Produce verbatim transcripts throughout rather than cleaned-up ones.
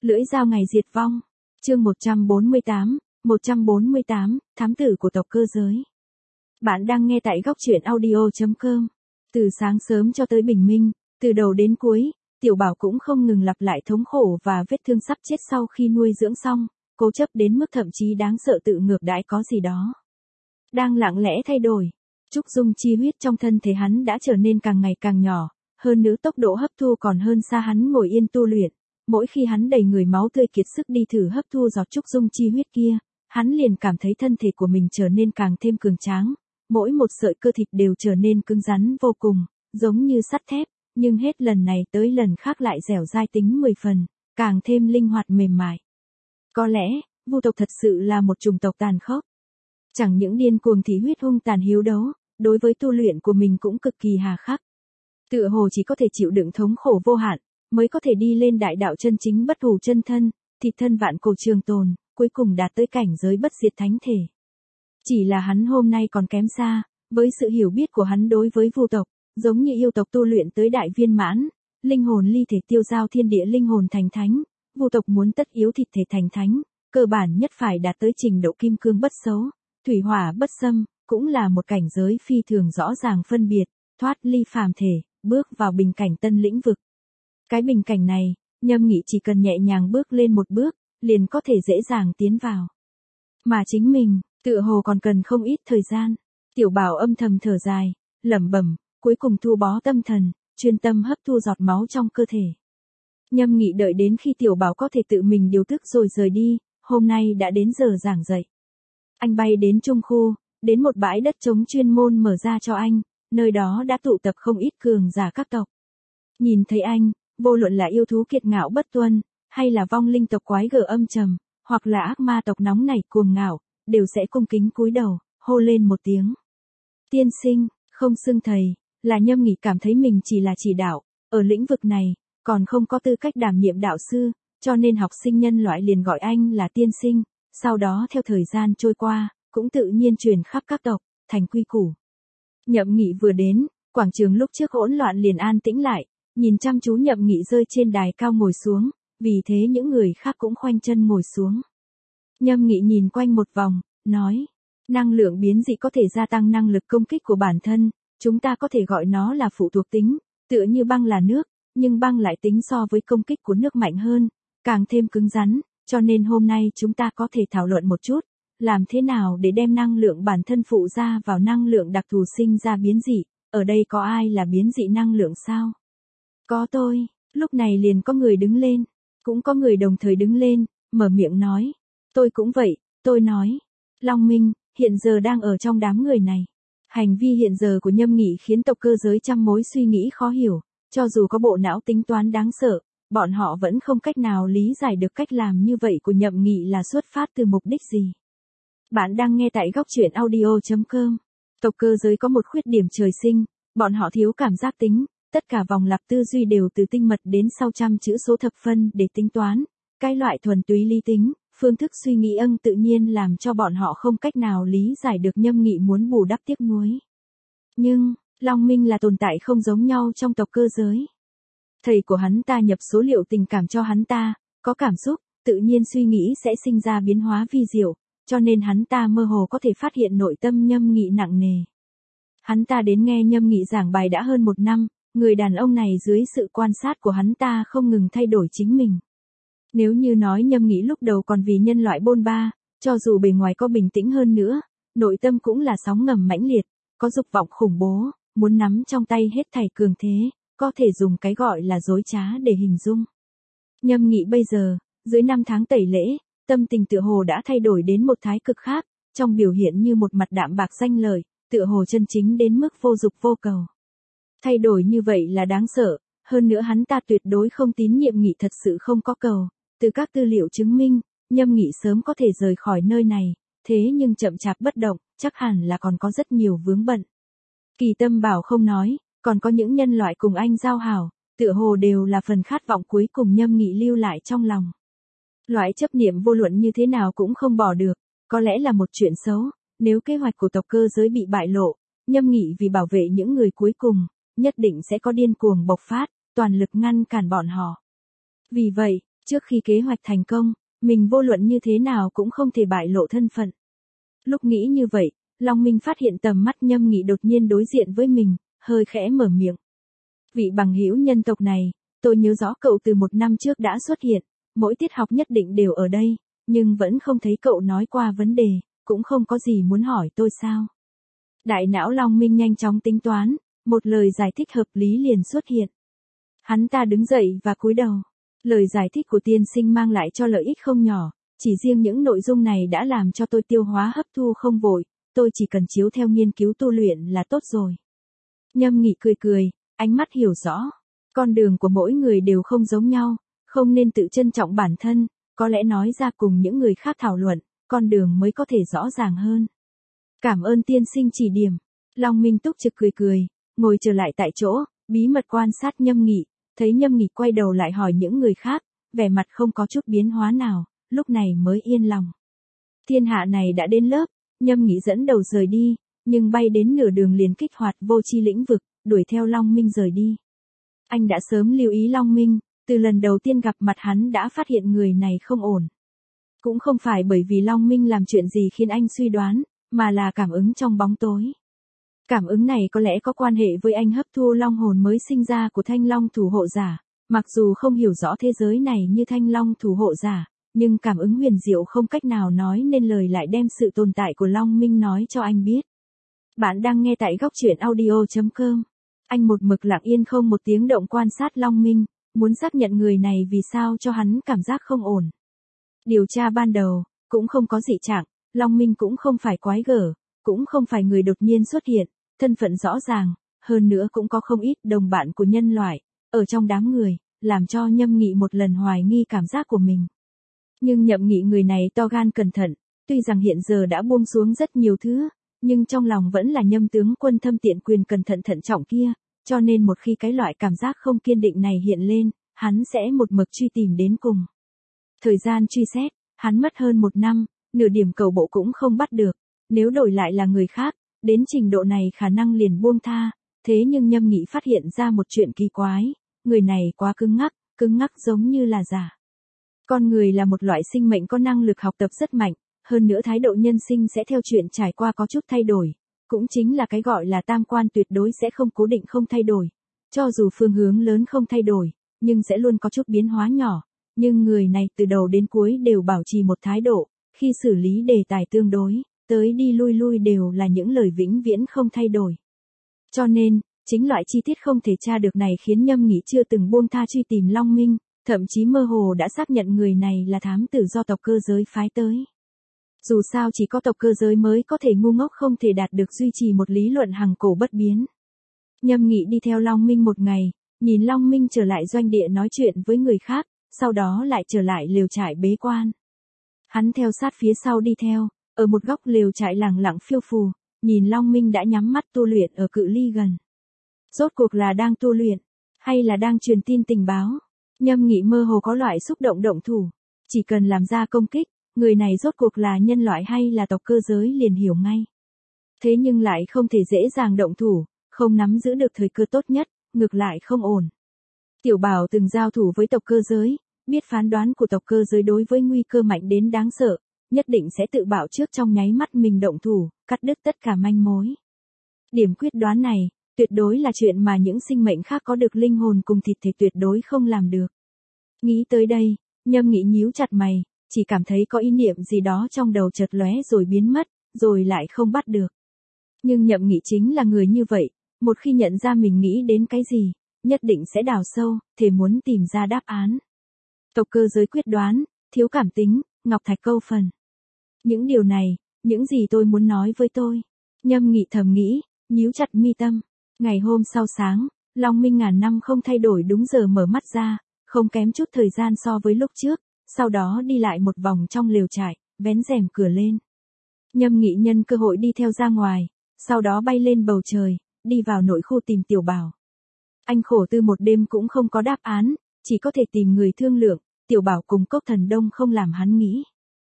Lưỡi dao ngày diệt vong. Chương một trăm bốn mươi tám, một trăm bốn mươi tám, thám tử của tộc cơ giới. Bạn đang nghe tại góc truyện audio chấm com. Từ sáng sớm cho tới bình minh, từ đầu đến cuối, Tiểu Bảo cũng không ngừng lặp lại thống khổ và vết thương sắp chết sau khi nuôi dưỡng xong, cố chấp đến mức thậm chí đáng sợ tự ngược đãi có gì đó đang lặng lẽ thay đổi. Trúc dung chi huyết trong thân thể hắn đã trở nên càng ngày càng nhỏ, hơn nữa tốc độ hấp thu còn hơn xa hắn ngồi yên tu luyện. Mỗi khi hắn đầy người máu tươi kiệt sức đi thử hấp thu giọt trúc dung chi huyết kia, hắn liền cảm thấy thân thể của mình trở nên càng thêm cường tráng, mỗi một sợi cơ thịt đều trở nên cứng rắn vô cùng, giống như sắt thép, nhưng hết lần này tới lần khác lại dẻo dai tính mười phần, càng thêm linh hoạt mềm mại. Có lẽ, Vu tộc thật sự là một chủng tộc tàn khốc. Chẳng những điên cuồng thị huyết hung tàn hiếu đấu, đối với tu luyện của mình cũng cực kỳ hà khắc. Tựa hồ chỉ có thể chịu đựng thống khổ vô hạn, mới có thể đi lên đại đạo chân chính bất hủ chân thân, thịt thân vạn cổ trường tồn, cuối cùng đạt tới cảnh giới bất diệt thánh thể. Chỉ là hắn hôm nay còn kém xa, với sự hiểu biết của hắn đối với Vu tộc, giống như yêu tộc tu luyện tới đại viên mãn, linh hồn ly thể tiêu giao thiên địa linh hồn thành thánh, Vu tộc muốn tất yếu thịt thể thành thánh, cơ bản nhất phải đạt tới trình độ kim cương bất xấu, thủy hỏa bất xâm, cũng là một cảnh giới phi thường rõ ràng phân biệt, thoát ly phàm thể, bước vào bình cảnh tân lĩnh vực. Cái bình cảnh này, Nhâm Nghị chỉ cần nhẹ nhàng bước lên một bước, liền có thể dễ dàng tiến vào. Mà chính mình, tựa hồ còn cần không ít thời gian. Tiểu Bảo âm thầm thở dài, lẩm bẩm, cuối cùng thu bó tâm thần, chuyên tâm hấp thu giọt máu trong cơ thể. Nhâm Nghị đợi đến khi Tiểu Bảo có thể tự mình điều tức rồi rời đi, hôm nay đã đến giờ giảng dạy. Anh bay đến Trung Khu, đến một bãi đất trống chuyên môn mở ra cho anh, nơi đó đã tụ tập không ít cường giả các tộc. Nhìn thấy anh, vô luận là yêu thú kiệt ngạo bất tuân, hay là vong linh tộc quái gở âm trầm, hoặc là ác ma tộc nóng nảy cuồng ngạo, đều sẽ cung kính cúi đầu, hô lên một tiếng. Tiên sinh, không xưng thầy, là Nhâm Nghị cảm thấy mình chỉ là chỉ đạo, ở lĩnh vực này, còn không có tư cách đảm nhiệm đạo sư, cho nên học sinh nhân loại liền gọi anh là tiên sinh, sau đó theo thời gian trôi qua, cũng tự nhiên truyền khắp các tộc, thành quy củ. Nhậm Nghị vừa đến, quảng trường lúc trước hỗn loạn liền an tĩnh lại, nhìn chăm chú Nhậm Nghị rơi trên đài cao ngồi xuống, vì thế những người khác cũng khoanh chân ngồi xuống. Nhâm Nghị nhìn quanh một vòng, nói, năng lượng biến dị có thể gia tăng năng lực công kích của bản thân, chúng ta có thể gọi nó là phụ thuộc tính, tựa như băng là nước, nhưng băng lại tính so với công kích của nước mạnh hơn, càng thêm cứng rắn, cho nên hôm nay chúng ta có thể thảo luận một chút, làm thế nào để đem năng lượng bản thân phụ ra vào năng lượng đặc thù sinh ra biến dị, ở đây có ai là biến dị năng lượng sao? Có tôi, lúc này liền có người đứng lên, cũng có người đồng thời đứng lên, mở miệng nói, tôi cũng vậy, tôi nói, Long Minh, hiện giờ đang ở trong đám người này. Hành vi hiện giờ của Nhâm Nghị khiến tộc cơ giới trăm mối suy nghĩ khó hiểu, cho dù có bộ não tính toán đáng sợ, bọn họ vẫn không cách nào lý giải được cách làm như vậy của Nhậm Nghị là xuất phát từ mục đích gì. Bạn đang nghe tại góc truyện audio chấm com. Tộc cơ giới có một khuyết điểm trời sinh, bọn họ thiếu cảm giác tính, tất cả vòng lặp tư duy đều từ tinh mật đến sau trăm chữ số thập phân để tính toán. Cái loại thuần túy lý tính, phương thức suy nghĩ âng tự nhiên làm cho bọn họ không cách nào lý giải được Nhâm Nghị muốn bù đắp tiếc nuối. Nhưng, Long Minh là tồn tại không giống nhau trong tộc cơ giới. Thầy của hắn ta nhập số liệu tình cảm cho hắn ta, có cảm xúc, tự nhiên suy nghĩ sẽ sinh ra biến hóa vi diệu, cho nên hắn ta mơ hồ có thể phát hiện nội tâm Nhâm Nghị nặng nề. Hắn ta đến nghe Nhâm Nghị giảng bài đã hơn một năm, người đàn ông này dưới sự quan sát của hắn ta không ngừng thay đổi chính mình. Nếu như nói Nhâm Nghị lúc đầu còn vì nhân loại bôn ba, cho dù bề ngoài có bình tĩnh hơn nữa, nội tâm cũng là sóng ngầm mãnh liệt, có dục vọng khủng bố, muốn nắm trong tay hết thảy cường thế, có thể dùng cái gọi là dối trá để hình dung. Nhâm Nghị bây giờ, dưới năm tháng tẩy lễ, tâm tình tựa hồ đã thay đổi đến một thái cực khác, trong biểu hiện như một mặt đạm bạc danh lợi, tựa hồ chân chính đến mức vô dục vô cầu. Thay đổi như vậy là đáng sợ, hơn nữa hắn ta tuyệt đối không tín nhiệm Nghị thật sự không có cầu. Từ các tư liệu chứng minh, Nhâm Nghị sớm có thể rời khỏi nơi này, thế nhưng chậm chạp bất động, chắc hẳn là còn có rất nhiều vướng bận. Kỳ Tâm Bảo không nói, còn có những nhân loại cùng anh giao hảo, tựa hồ đều là phần khát vọng cuối cùng Nhâm Nghị lưu lại trong lòng. Loại chấp niệm vô luận như thế nào cũng không bỏ được, có lẽ là một chuyện xấu, nếu kế hoạch của tộc cơ giới bị bại lộ, Nhâm Nghị vì bảo vệ những người cuối cùng, nhất định sẽ có điên cuồng bộc phát, toàn lực ngăn cản bọn họ. Vì vậy, Trước khi kế hoạch thành công, mình vô luận như thế nào cũng không thể bại lộ thân phận. Lúc nghĩ như vậy, Long Minh phát hiện tầm mắt Nhâm Nghị đột nhiên đối diện với mình, hơi khẽ mở miệng. Vị bằng hữu nhân tộc này, tôi nhớ rõ cậu từ một năm trước đã xuất hiện, mỗi tiết học nhất định đều ở đây, nhưng vẫn không thấy cậu nói qua vấn đề, cũng không có gì muốn hỏi tôi sao. Đại não Long Minh nhanh chóng tính toán, một lời giải thích hợp lý liền xuất hiện. Hắn ta đứng dậy và cúi đầu. Lời giải thích của tiên sinh mang lại cho lợi ích không nhỏ, chỉ riêng những nội dung này đã làm cho tôi tiêu hóa hấp thu không vội, tôi chỉ cần chiếu theo nghiên cứu tu luyện là tốt rồi. Nhâm Nghị cười cười, ánh mắt hiểu rõ. Con đường của mỗi người đều không giống nhau, không nên tự trân trọng bản thân, có lẽ nói ra cùng những người khác thảo luận, con đường mới có thể rõ ràng hơn. Cảm ơn tiên sinh chỉ điểm. Long Minh túc trực cười cười, ngồi trở lại tại chỗ, bí mật quan sát Nhâm Nghị, thấy Nhâm Nghị quay đầu lại hỏi những người khác, vẻ mặt không có chút biến hóa nào, lúc này mới yên lòng. Thiên hạ này đã đến lớp, Nhâm Nghị dẫn đầu rời đi, nhưng bay đến nửa đường liền kích hoạt vô chi lĩnh vực, đuổi theo Long Minh rời đi. Anh đã sớm lưu ý Long Minh, từ lần đầu tiên gặp mặt hắn đã phát hiện người này không ổn. Cũng không phải bởi vì Long Minh làm chuyện gì khiến anh suy đoán, mà là cảm ứng trong bóng tối. Cảm ứng này có lẽ có quan hệ với anh hấp thu long hồn mới sinh ra của Thanh Long thủ hộ giả, mặc dù không hiểu rõ thế giới này như Thanh Long thủ hộ giả, nhưng cảm ứng huyền diệu không cách nào nói nên lời lại đem sự tồn tại của Long Minh nói cho anh biết. Bạn đang nghe tại góc truyện audio chấm com. Anh một mực lặng yên không một tiếng động quan sát Long Minh, muốn xác nhận người này vì sao cho hắn cảm giác không ổn. Điều tra ban đầu, cũng không có dị trạng, Long Minh cũng không phải quái gở, cũng không phải người đột nhiên xuất hiện, thân phận rõ ràng, hơn nữa cũng có không ít đồng bạn của nhân loại, ở trong đám người, làm cho Nhâm Nghị một lần hoài nghi cảm giác của mình. Nhưng Nhâm Nghị người này to gan cẩn thận, tuy rằng hiện giờ đã buông xuống rất nhiều thứ, nhưng trong lòng vẫn là Nhâm tướng quân thâm tiện quyền cẩn thận thận trọng kia, cho nên một khi cái loại cảm giác không kiên định này hiện lên, hắn sẽ một mực truy tìm đến cùng. Thời gian truy xét, hắn mất hơn một năm, nửa điểm cầu bộ cũng không bắt được, nếu đổi lại là người khác, đến trình độ này khả năng liền buông tha, thế nhưng Nhâm Nghị phát hiện ra một chuyện kỳ quái, người này quá cứng ngắc, cứng ngắc giống như là giả. Con người là một loại sinh mệnh có năng lực học tập rất mạnh, hơn nữa thái độ nhân sinh sẽ theo chuyện trải qua có chút thay đổi, cũng chính là cái gọi là tam quan tuyệt đối sẽ không cố định không thay đổi, cho dù phương hướng lớn không thay đổi, nhưng sẽ luôn có chút biến hóa nhỏ, nhưng người này từ đầu đến cuối đều bảo trì một thái độ, khi xử lý đề tài tương đối, tới đi lui lui đều là những lời vĩnh viễn không thay đổi. Cho nên, chính loại chi tiết không thể tra được này khiến Nhâm Nghị chưa từng buông tha truy tìm Long Minh, thậm chí mơ hồ đã xác nhận người này là thám tử do tộc cơ giới phái tới. Dù sao chỉ có tộc cơ giới mới có thể ngu ngốc không thể đạt được duy trì một lý luận hằng cổ bất biến. Nhâm Nghị đi theo Long Minh một ngày, nhìn Long Minh trở lại doanh địa nói chuyện với người khác, sau đó lại trở lại lều trại bế quan. Hắn theo sát phía sau đi theo, ở một góc lều trại lẳng lặng phiêu phù, nhìn Long Minh đã nhắm mắt tu luyện ở cự ly gần. Rốt cuộc là đang tu luyện, hay là đang truyền tin tình báo? Nhâm Nghị mơ hồ có loại xúc động động thủ, chỉ cần làm ra công kích, người này rốt cuộc là nhân loại hay là tộc cơ giới liền hiểu ngay. Thế nhưng lại không thể dễ dàng động thủ, không nắm giữ được thời cơ tốt nhất, ngược lại không ổn. Tiểu Bảo từng giao thủ với tộc cơ giới, biết phán đoán của tộc cơ giới đối với nguy cơ mạnh đến đáng sợ, nhất định sẽ tự bảo trước trong nháy mắt mình động thủ, cắt đứt tất cả manh mối. Điểm quyết đoán này, tuyệt đối là chuyện mà những sinh mệnh khác có được linh hồn cùng thịt thể tuyệt đối không làm được. Nghĩ tới đây, Nhâm Nghị nhíu chặt mày, chỉ cảm thấy có ý niệm gì đó trong đầu chợt lóe rồi biến mất, rồi lại không bắt được. Nhưng Nhâm Nghị chính là người như vậy, một khi nhận ra mình nghĩ đến cái gì, nhất định sẽ đào sâu, thể muốn tìm ra đáp án. Tộc cơ giới quyết đoán, thiếu cảm tính, ngọc thạch câu phần. Những điều này, những gì tôi muốn nói với tôi. Nhâm Nghị thầm nghĩ, nhíu chặt mi tâm. Ngày hôm sau sáng, Long Minh ngàn năm không thay đổi đúng giờ mở mắt ra, không kém chút thời gian so với lúc trước, sau đó đi lại một vòng trong lều trại, vén rèm cửa lên. Nhâm Nghị nhân cơ hội đi theo ra ngoài, sau đó bay lên bầu trời, đi vào nội khu tìm Tiểu Bảo. Anh khổ tư một đêm cũng không có đáp án, chỉ có thể tìm người thương lượng, Tiểu Bảo cùng Cốc Thần Đông không làm hắn nghĩ.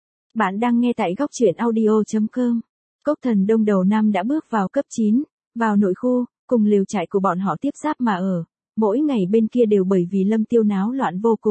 Bạn đang nghe tại góc truyện audio chấm com. Cốc Thần Đông đầu năm đã bước vào cấp chín, vào nội khu, cùng lều trại của bọn họ tiếp giáp mà ở, mỗi ngày bên kia đều bởi vì Lâm Tiêu náo loạn vô cùng,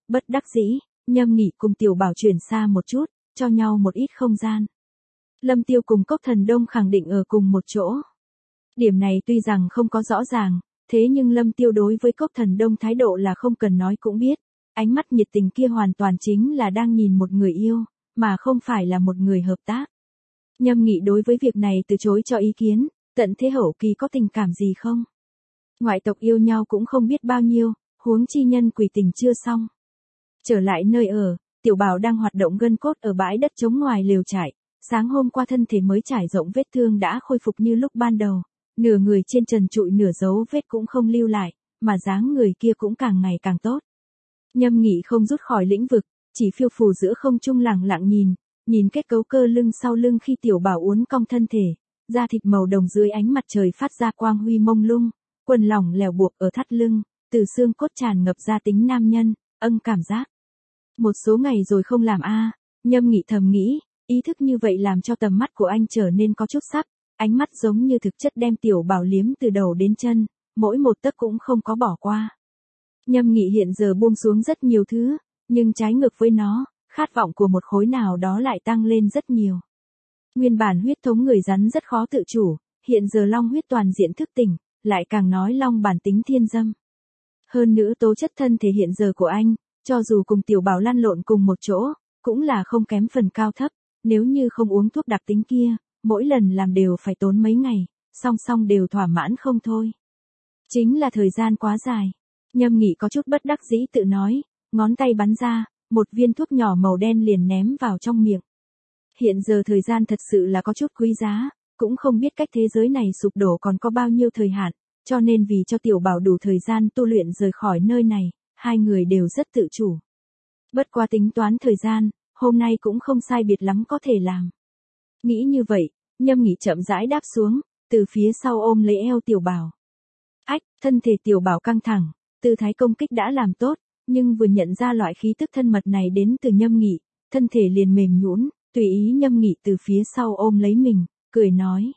Bất đắc dĩ, Nhâm Nghị cùng Tiểu Bảo chuyển xa một chút, cho nhau một ít không gian. Lâm Tiêu cùng Cốc Thần Đông khẳng định ở cùng một chỗ. Điểm này tuy rằng không có rõ ràng, thế nhưng Lâm Tiêu đối với Cốc Thần Đông thái độ là không cần nói cũng biết, ánh mắt nhiệt tình kia hoàn toàn chính là đang nhìn một người yêu, mà không phải là một người hợp tác. Nhâm Nghị đối với việc này từ chối cho ý kiến, tận thế hậu kỳ có tình cảm gì không? Ngoại tộc yêu nhau cũng không biết bao nhiêu, huống chi nhân quỷ tình chưa xong. Trở lại nơi ở, Tiểu Bảo đang hoạt động gân cốt ở bãi đất trống ngoài lều trại, sáng hôm qua thân thể mới trải rộng vết thương đã khôi phục như lúc ban đầu, nửa người trên trần trụi nửa dấu vết cũng không lưu lại, mà dáng người kia cũng càng ngày càng tốt. Nhâm Nghị không rút khỏi lĩnh vực, chỉ phiêu phù giữa không trung lặng lặng nhìn, nhìn kết cấu cơ lưng sau lưng khi Tiểu Bảo uốn cong thân thể, da thịt màu đồng dưới ánh mặt trời phát ra quang huy mông lung, quần lỏng lẻo buộc ở thắt lưng, từ xương cốt tràn ngập ra tính nam nhân, âng cảm giác. Một số ngày rồi không làm a, Nhâm Nghị thầm nghĩ, ý thức như vậy làm cho tầm mắt của anh trở nên có chút sắc, ánh mắt giống như thực chất đem Tiểu Bảo liếm từ đầu đến chân, mỗi một tấc cũng không có bỏ qua. Nhâm Nghị hiện giờ buông xuống rất nhiều thứ, nhưng trái ngược với nó, khát vọng của một khối nào đó lại tăng lên rất nhiều. Nguyên bản huyết thống người rắn rất khó tự chủ, hiện giờ long huyết toàn diện thức tỉnh, lại càng nói long bản tính thiên dâm. Hơn nữa tố chất thân thể hiện giờ của anh, cho dù cùng Tiểu Bảo lăn lộn cùng một chỗ, cũng là không kém phần cao thấp, nếu như không uống thuốc đặc tính kia, mỗi lần làm đều phải tốn mấy ngày, song song đều thỏa mãn không thôi. Chính là thời gian quá dài. Nhâm Nghị có chút bất đắc dĩ tự nói, ngón tay bắn ra, một viên thuốc nhỏ màu đen liền ném vào trong miệng. Hiện giờ thời gian thật sự là có chút quý giá, cũng không biết cách thế giới này sụp đổ còn có bao nhiêu thời hạn, cho nên vì cho Tiểu Bảo đủ thời gian tu luyện rời khỏi nơi này, hai người đều rất tự chủ. Bất qua tính toán thời gian, hôm nay cũng không sai biệt lắm có thể làm. Nghĩ như vậy, Nhâm Nghị chậm rãi đáp xuống, từ phía sau ôm lấy eo Tiểu Bảo. Ách, thân thể Tiểu Bảo căng thẳng, tư thái công kích đã làm tốt, nhưng vừa nhận ra loại khí tức thân mật này đến từ Nhâm Nghị, thân thể liền mềm nhũn, tùy ý Nhâm Nghị từ phía sau ôm lấy mình, cười nói.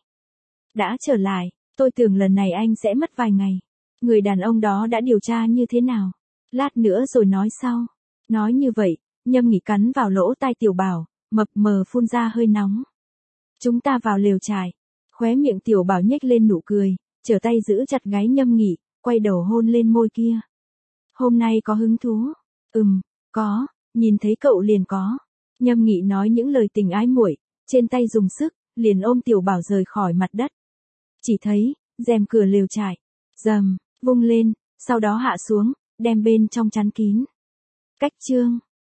Đã trở lại, tôi tưởng lần này anh sẽ mất vài ngày. Người đàn ông đó đã điều tra như thế nào? Lát nữa rồi nói sau. Nói như vậy, Nhâm Nghị cắn vào lỗ tai Tiểu Bảo, mập mờ phun ra hơi nóng. Chúng ta vào lều trại. Khóe miệng Tiểu Bảo nhếch lên nụ cười, trở tay giữ chặt gáy Nhâm Nghị, quay đầu hôn lên môi kia. Hôm nay có hứng thú? Ừm, có, nhìn thấy cậu liền có. Nhâm Nghị nói những lời tình ái muội, trên tay dùng sức, liền ôm Tiểu Bảo rời khỏi mặt đất. Chỉ thấy, rèm cửa lều trại, rầm, vung lên, sau đó hạ xuống, đem bên trong chắn kín. Cách chương